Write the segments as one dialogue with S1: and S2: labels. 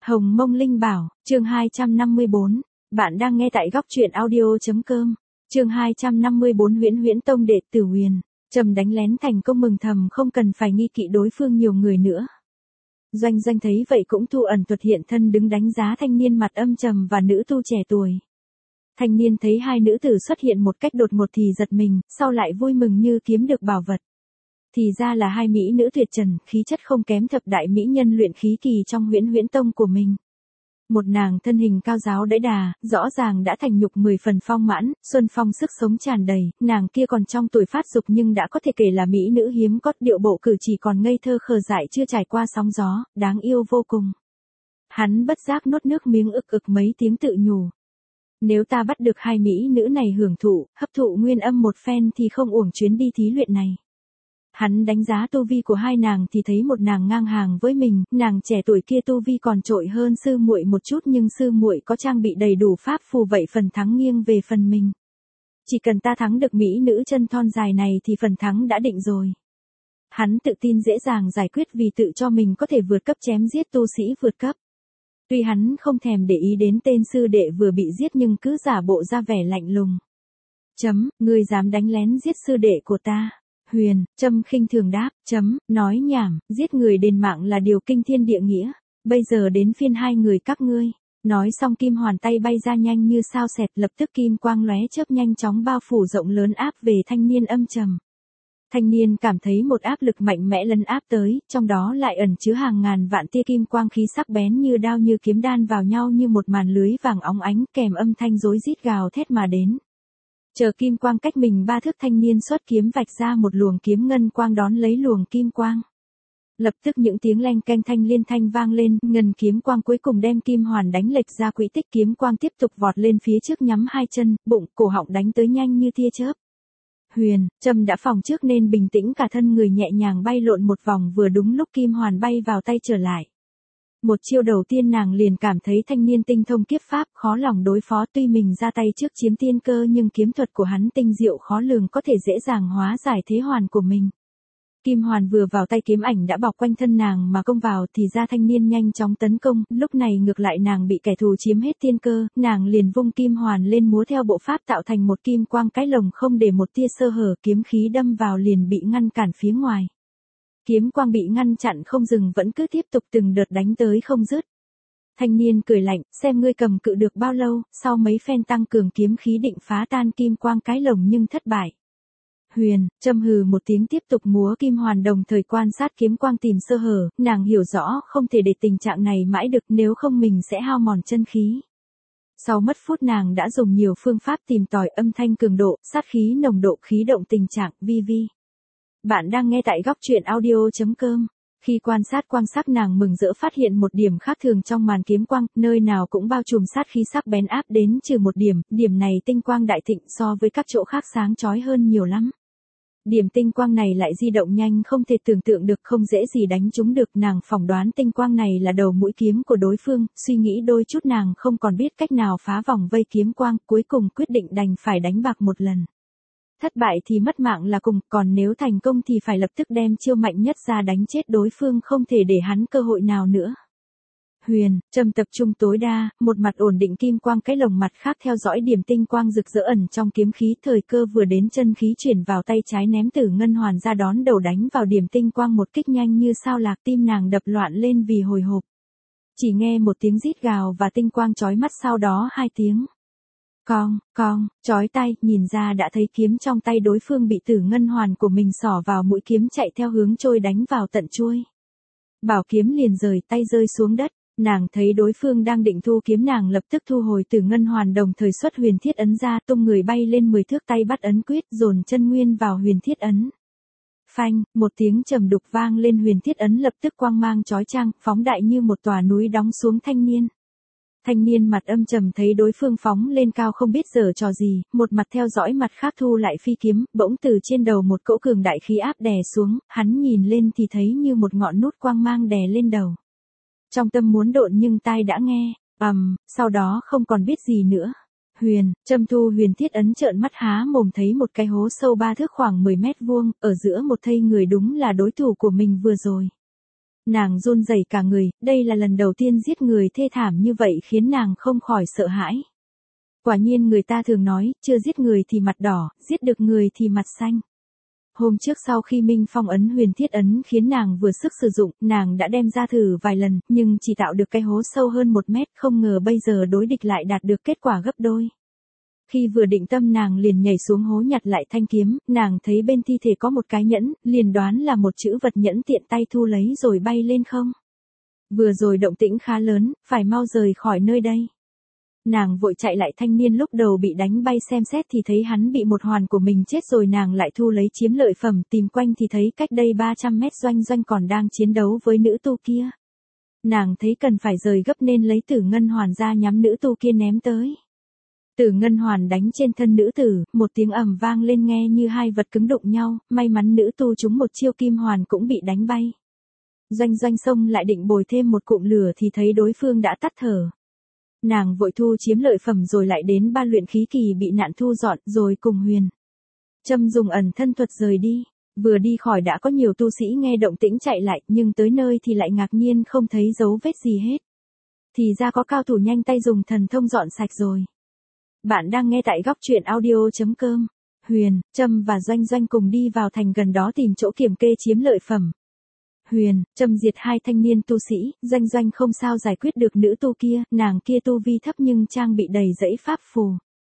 S1: Hồng Mông Linh Bảo, chương 254. Bạn đang nghe tại góc truyện audio.com. Chương 254 Huyễn Huyễn Tông đệ tử Huyền. Trầm đánh lén thành công mừng thầm không cần phải nghi kỵ đối phương nhiều người nữa. Doanh Doanh thấy vậy cũng thu ẩn tuột hiện thân đứng đánh giá thanh niên mặt âm trầm và nữ tu trẻ tuổi. Thanh niên thấy hai nữ tử xuất hiện một cách đột ngột thì giật mình, sau lại vui mừng như kiếm được bảo vật. Thì ra là hai mỹ nữ tuyệt trần, khí chất không kém thập đại mỹ nhân luyện khí kỳ trong Huyễn Huyễn Tông của mình. Một nàng thân hình cao giáo đẫy đà, rõ ràng đã thành nhục 10 phần phong mãn, xuân phong sức sống tràn đầy, nàng kia còn trong tuổi phát dục nhưng đã có thể kể là mỹ nữ hiếm có, điệu bộ cử chỉ còn ngây thơ khờ dại chưa trải qua sóng gió, đáng yêu vô cùng. Hắn bất giác nuốt nước miếng ực ực mấy tiếng tự nhủ. Nếu ta bắt được hai mỹ nữ này hưởng thụ, hấp thụ nguyên âm một phen thì không uổng chuyến đi thí luyện này. Hắn đánh giá tu vi của hai nàng thì thấy một nàng ngang hàng với mình, nàng trẻ tuổi kia tu vi còn trội hơn sư muội một chút nhưng sư muội có trang bị đầy đủ pháp phù vậy phần thắng nghiêng về phần mình. Chỉ cần ta thắng được mỹ nữ chân thon dài này thì phần thắng đã định rồi. Hắn tự tin dễ dàng giải quyết vì tự cho mình có thể vượt cấp chém giết tu sĩ vượt cấp. Tuy hắn không thèm để ý đến tên sư đệ vừa bị giết nhưng cứ giả bộ ra vẻ lạnh lùng. Ngươi dám đánh lén giết sư đệ của ta. Huyền, Trâm khinh thường đáp, nói nhảm, giết người đền mạng là điều kinh thiên địa nghĩa, bây giờ đến phiên hai người các ngươi. Nói xong kim hoàn tay bay ra nhanh như sao xẹt, lập tức kim quang lóe chớp nhanh chóng bao phủ rộng lớn áp về thanh niên âm trầm. Thanh niên cảm thấy một áp lực mạnh mẽ lấn áp tới, trong đó lại ẩn chứa hàng ngàn vạn tia kim quang khí sắc bén như đao như kiếm đan vào nhau như một màn lưới vàng óng ánh kèm âm thanh rối rít gào thét mà đến. Chờ kim quang cách mình 3 thước thanh niên xuất kiếm vạch ra một luồng kiếm ngân quang đón lấy luồng kim quang. Lập tức những tiếng leng keng thanh liên thanh vang lên, ngân kiếm quang cuối cùng đem kim hoàn đánh lệch ra quỹ tích, kiếm quang tiếp tục vọt lên phía trước nhắm hai chân, bụng, cổ họng đánh tới nhanh như tia chớp. Huyền, Trâm đã phòng trước nên bình tĩnh cả thân người nhẹ nhàng bay lộn một vòng vừa đúng lúc kim hoàn bay vào tay trở lại. Một chiêu đầu tiên nàng liền cảm thấy thanh niên tinh thông kiếp pháp, khó lòng đối phó, tuy mình ra tay trước chiếm tiên cơ nhưng kiếm thuật của hắn tinh diệu khó lường có thể dễ dàng hóa giải thế hoàn của mình. Kim hoàn vừa vào tay kiếm ảnh đã bọc quanh thân nàng mà công vào thì ra thanh niên nhanh chóng tấn công, lúc này ngược lại nàng bị kẻ thù chiếm hết tiên cơ, nàng liền vung kim hoàn lên múa theo bộ pháp tạo thành một kim quang cái lồng không để một tia sơ hở, kiếm khí đâm vào liền bị ngăn cản phía ngoài. Kiếm quang bị ngăn chặn không dừng vẫn cứ tiếp tục từng đợt đánh tới không dứt. Thanh niên cười lạnh, xem ngươi cầm cự được bao lâu, sau mấy phen tăng cường kiếm khí định phá tan kim quang cái lồng nhưng thất bại. Huyền, Trâm hừ một tiếng tiếp tục múa kim hoàn đồng thời quan sát kiếm quang tìm sơ hở, nàng hiểu rõ không thể để tình trạng này mãi được nếu không mình sẽ hao mòn chân khí. Sau mất phút nàng đã dùng nhiều phương pháp tìm tòi âm thanh cường độ, sát khí nồng độ khí động tình trạng, vi. Bạn đang nghe tại góc truyện audio.com. Khi quan sát quang sắc nàng mừng rỡ phát hiện một điểm khác thường trong màn kiếm quang, nơi nào cũng bao trùm sát khí sắc bén áp đến trừ một điểm, điểm này tinh quang đại thịnh so với các chỗ khác sáng chói hơn nhiều lắm. Điểm tinh quang này lại di động nhanh không thể tưởng tượng được, không dễ gì đánh trúng được, nàng phỏng đoán tinh quang này là đầu mũi kiếm của đối phương, suy nghĩ đôi chút nàng không còn biết cách nào phá vòng vây kiếm quang, cuối cùng quyết định đành phải đánh bạc một lần. Thất bại thì mất mạng là cùng, còn nếu thành công thì phải lập tức đem chiêu mạnh nhất ra đánh chết đối phương, không thể để hắn cơ hội nào nữa. Huyền, Trâm tập trung tối đa, một mặt ổn định kim quang cái lồng, mặt khác theo dõi điểm tinh quang rực rỡ ẩn trong kiếm khí, thời cơ vừa đến chân khí chuyển vào tay trái ném tử ngân hoàn ra đón đầu đánh vào điểm tinh quang một kích nhanh như sao lạc, tim nàng đập loạn lên vì hồi hộp. Chỉ nghe một tiếng rít gào và tinh quang chói mắt, sau đó hai tiếng cong, chói tai, nhìn ra đã thấy kiếm trong tay đối phương bị tử ngân hoàn của mình xỏ vào mũi kiếm chạy theo hướng trôi đánh vào tận chuôi. Bảo kiếm liền rời tay rơi xuống đất, nàng thấy đối phương đang định thu kiếm nàng lập tức thu hồi tử ngân hoàn đồng thời xuất huyền thiết ấn ra, tung người bay lên 10 thước tay bắt ấn quyết dồn chân nguyên vào huyền thiết ấn. Phanh, một tiếng trầm đục vang lên, huyền thiết ấn lập tức quang mang chói chang, phóng đại như một tòa núi đóng xuống thanh niên. Thanh niên mặt âm trầm thấy đối phương phóng lên cao không biết giở trò gì, một mặt theo dõi mặt khác thu lại phi kiếm, bỗng từ trên đầu một cỗ cường đại khí áp đè xuống, hắn nhìn lên thì thấy như một ngọn nút quang mang đè lên đầu. Trong tâm muốn độn nhưng tai đã nghe, sau đó không còn biết gì nữa. Huyền, Trâm thu huyền thiết ấn trợn mắt há mồm thấy một cái hố sâu 3 thước khoảng 10 mét vuông, ở giữa một thây người đúng là đối thủ của mình vừa rồi. Nàng run rẩy cả người, đây là lần đầu tiên giết người thê thảm như vậy khiến nàng không khỏi sợ hãi. Quả nhiên người ta thường nói, chưa giết người thì mặt đỏ, giết được người thì mặt xanh. Hôm trước sau khi Minh Phong ấn huyền thiết ấn khiến nàng vừa sức sử dụng, nàng đã đem ra thử vài lần, nhưng chỉ tạo được cái hố sâu hơn 1 mét, không ngờ bây giờ đối địch lại đạt được kết quả gấp đôi. Khi vừa định tâm nàng liền nhảy xuống hố nhặt lại thanh kiếm, nàng thấy bên thi thể có một cái nhẫn, liền đoán là một chữ vật nhẫn tiện tay thu lấy rồi bay lên không. Vừa rồi động tĩnh khá lớn, phải mau rời khỏi nơi đây. Nàng vội chạy lại thanh niên lúc đầu bị đánh bay xem xét thì thấy hắn bị một hoàn của mình chết rồi, nàng lại thu lấy chiếm lợi phẩm, tìm quanh thì thấy cách đây 300 mét Doanh Doanh còn đang chiến đấu với nữ tu kia. Nàng thấy cần phải rời gấp nên lấy Tử Ngân Hoàn ra nhắm nữ tu kia ném tới. Tử Ngân Hoàn đánh trên thân nữ tử, một tiếng ầm vang lên nghe như hai vật cứng đụng nhau, may mắn nữ tu trúng một chiêu kim hoàn cũng bị đánh bay. Doanh Doanh xông lại định bồi thêm một cụm lửa thì thấy đối phương đã tắt thở. Nàng vội thu chiếm lợi phẩm rồi lại đến ban luyện khí kỳ bị nạn thu dọn rồi cùng Huyền Trâm dùng ẩn thân thuật rời đi. Vừa đi khỏi đã có nhiều tu sĩ nghe động tĩnh chạy lại, nhưng tới nơi thì lại ngạc nhiên không thấy dấu vết gì hết. Thì ra có cao thủ nhanh tay dùng thần thông dọn sạch rồi. Bạn đang nghe tại góc truyện audio.com. Huyền Trâm và Doanh Doanh cùng đi vào thành gần đó tìm chỗ kiểm kê chiếm lợi phẩm. Huyền Trâm diệt 2 thanh niên tu sĩ, Doanh Doanh không sao giải quyết được nữ tu kia, nàng kia tu vi thấp nhưng trang bị đầy dãy pháp phù.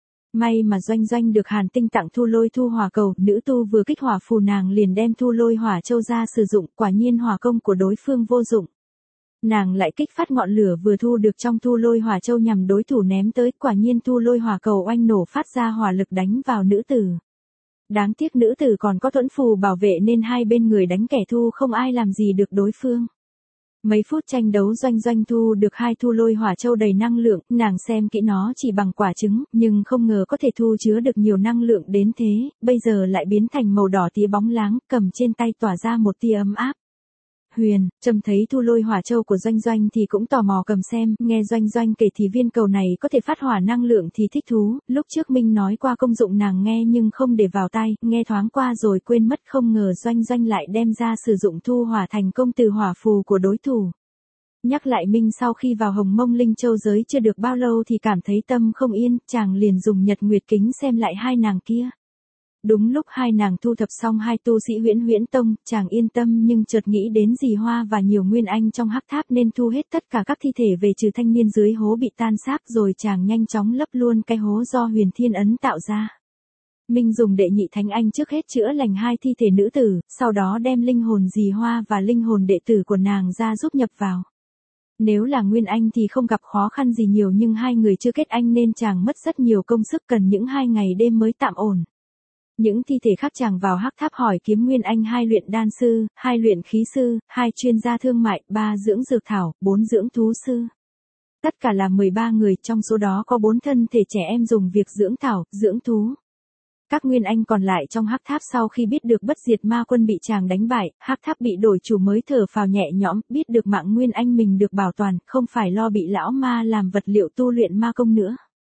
S1: May mà Doanh Doanh được Hàn Tinh tặng thu lôi thu hỏa cầu, nữ tu vừa kích hỏa phù nàng liền đem thu lôi hỏa châu ra sử dụng, quả nhiên hỏa công của đối phương vô dụng. Nàng lại kích phát ngọn lửa vừa thu được trong thu lôi hỏa châu nhằm đối thủ ném tới, quả nhiên thu lôi hỏa cầu oanh nổ phát ra hỏa lực đánh vào nữ tử. Đáng tiếc nữ tử còn có thuẫn phù bảo vệ nên hai bên người đánh kẻ thù không ai làm gì được đối phương. Mấy phút tranh đấu Doanh Doanh thu được 2 thu lôi hỏa châu đầy năng lượng, nàng xem kỹ nó chỉ bằng quả trứng, nhưng không ngờ có thể thu chứa được nhiều năng lượng đến thế, bây giờ lại biến thành màu đỏ tía bóng láng, cầm trên tay tỏa ra một tia ấm áp. Huyền Trâm thấy thu lôi hỏa châu của Doanh Doanh thì cũng tò mò cầm xem, nghe Doanh Doanh kể thì viên cầu này có thể phát hỏa năng lượng thì thích thú, lúc trước Minh nói qua công dụng nàng nghe nhưng không để vào tai, nghe thoáng qua rồi quên mất, không ngờ Doanh Doanh lại đem ra sử dụng thu hỏa thành công từ hỏa phù của đối thủ. Nhắc lại Minh sau khi vào Hồng Mông Linh Châu giới chưa được bao lâu thì cảm thấy tâm không yên, chàng liền dùng Nhật Nguyệt kính xem lại hai nàng kia. Đúng lúc hai nàng thu thập xong 2 tu sĩ Huyễn Tông, chàng yên tâm nhưng chợt nghĩ đến dì Hoa và nhiều nguyên anh trong hắc tháp nên thu hết tất cả các thi thể về trừ thanh niên dưới hố bị tan xác, rồi chàng nhanh chóng lấp luôn cái hố do Huyền Thiên ấn tạo ra. Minh dùng đệ nhị thánh anh trước hết chữa lành 2 thi thể nữ tử, sau đó đem linh hồn dì Hoa và linh hồn đệ tử của nàng ra giúp nhập vào. Nếu là nguyên anh thì không gặp khó khăn gì nhiều, nhưng 2 người chưa kết anh nên chàng mất rất nhiều công sức, cần những 2 ngày đêm mới tạm ổn. Những thi thể khác chàng vào hắc tháp hỏi kiếm nguyên anh, 2 luyện đan sư, 2 luyện khí sư, 2 chuyên gia thương mại, 3 dưỡng dược thảo, 4 dưỡng thú sư. Tất cả là 13 người, trong số đó có 4 thân thể trẻ em dùng việc dưỡng thảo, dưỡng thú. Các nguyên anh còn lại trong hắc tháp sau khi biết được bất diệt ma quân bị chàng đánh bại, hắc tháp bị đổi chủ mới thở phào nhẹ nhõm, biết được mạng nguyên anh mình được bảo toàn, không phải lo bị lão ma làm vật liệu tu luyện ma công nữa.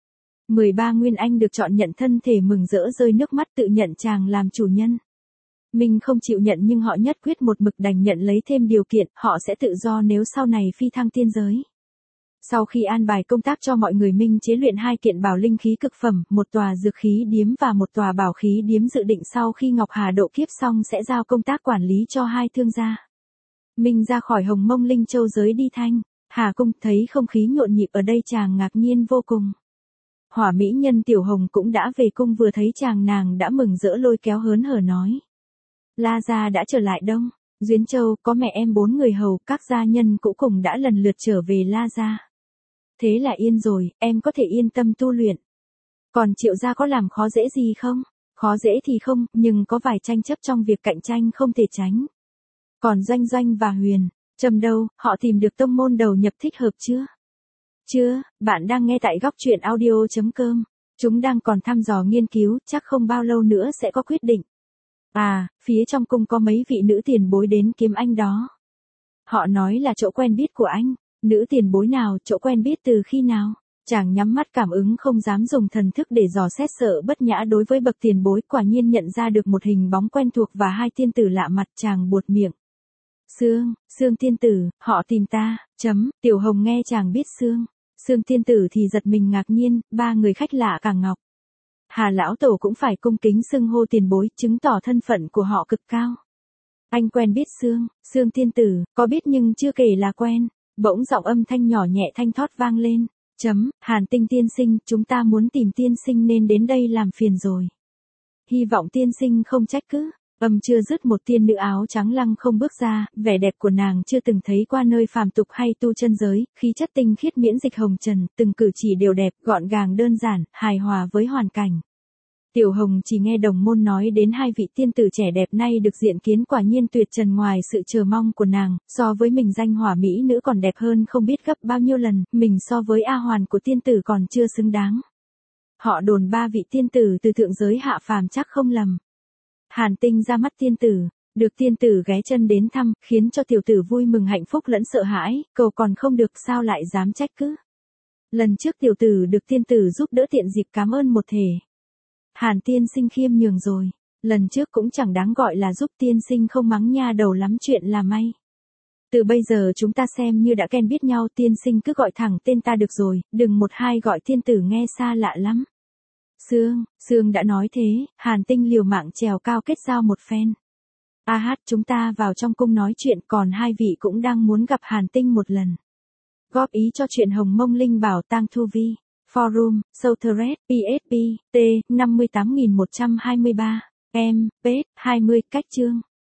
S1: 13 nguyên anh được chọn nhận thân thể mừng rỡ rơi nước mắt tự nhận chàng làm chủ nhân. Mình không chịu nhận nhưng họ nhất quyết một mực đành nhận lấy thêm điều kiện, họ sẽ tự do nếu sau này phi thăng tiên giới. Sau khi an bài công tác cho mọi người, Minh chế luyện 2 kiện bảo linh khí cực phẩm, 1 tòa dược khí điếm và 1 tòa bảo khí điếm, dự định sau khi Ngọc Hà độ kiếp xong sẽ giao công tác quản lý cho 2 thương gia. Minh ra khỏi Hồng Mông Linh Châu giới đi Thanh Hà cung, thấy không khí nhộn nhịp ở đây chàng ngạc nhiên vô cùng. Hỏa mỹ nhân Tiểu Hồng cũng đã về cung, vừa thấy chàng nàng đã mừng rỡ lôi kéo hớn hở nói: La gia đã trở lại Đông Duyến Châu, có mẹ em 4 người hầu, các gia nhân cũng cùng đã lần lượt trở về La gia. Thế là yên rồi, em có thể yên tâm tu luyện. Còn Triệu gia có làm khó dễ gì không? Khó dễ thì không, nhưng có vài tranh chấp trong việc cạnh tranh không thể tránh. Còn Doanh Doanh và Huyền Trâm đâu, họ tìm được tông môn đầu nhập thích hợp chưa? Chưa, bạn đang nghe tại góc truyện audio.com. Chúng đang còn thăm dò nghiên cứu, chắc không bao lâu nữa sẽ có quyết định. À, phía trong cung có mấy vị nữ tiền bối đến kiếm anh đó. Họ nói là chỗ quen biết của anh. Nữ tiền bối nào, chỗ quen biết từ khi nào? Chàng nhắm mắt cảm ứng, không dám dùng thần thức để dò xét, sợ bất nhã đối với bậc tiền bối, quả nhiên nhận ra được một hình bóng quen thuộc và 2 tiên tử lạ mặt, chàng buột miệng. Sương tiên tử, họ tìm ta, Tiểu Hồng nghe chàng biết Sương tiên tử thì giật mình ngạc nhiên, ba người khách lạ cả Ngọc. Hà lão tổ cũng phải cung kính xưng hô tiền bối, chứng tỏ thân phận của họ cực cao. Anh quen biết Sương tiên tử, có biết nhưng chưa kể là quen. Bỗng giọng âm thanh nhỏ nhẹ thanh thót vang lên. Hàn Tinh tiên sinh, chúng ta muốn tìm tiên sinh nên đến đây làm phiền rồi. Hy vọng tiên sinh không trách cứ. Âm chưa dứt một tiên nữ áo trắng lăng không bước ra, vẻ đẹp của nàng chưa từng thấy qua nơi phàm tục hay tu chân giới, khí chất tinh khiết miễn dịch hồng trần, từng cử chỉ đều đẹp, gọn gàng đơn giản, hài hòa với hoàn cảnh. Tiểu Hồng chỉ nghe đồng môn nói đến hai vị tiên tử trẻ đẹp nay được diện kiến quả nhiên tuyệt trần, ngoài sự chờ mong của nàng, so với mình danh hỏa mỹ nữ còn đẹp hơn không biết gấp bao nhiêu lần, mình so với A Hoàn của tiên tử còn chưa xứng đáng. Họ đồn ba vị tiên tử từ thượng giới hạ phàm chắc không lầm. Hàn Tinh ra mắt tiên tử, được tiên tử ghé chân đến thăm, khiến cho tiểu tử vui mừng hạnh phúc lẫn sợ hãi, cầu còn không được sao lại dám trách cứ. Lần trước tiểu tử được tiên tử giúp đỡ tiện dịp cảm ơn một thể. Hàn tiên sinh khiêm nhường rồi, lần trước cũng chẳng đáng gọi là giúp, tiên sinh không mắng nha đầu lắm chuyện là may. Từ bây giờ chúng ta xem như đã quen biết nhau, tiên sinh cứ gọi thẳng tên ta được rồi, đừng một hai gọi tiên tử nghe xa lạ lắm. Sương đã nói thế, Hàn Tinh liều mạng trèo cao kết giao một phen. Chúng ta vào trong cung nói chuyện, còn hai vị cũng đang muốn gặp Hàn Tinh một lần. Góp ý cho chuyện Hồng Mông Linh Bảo Tang Thu Vi. Forum, Southred, PSP, T, 58123, M, Page, 20, cách chương.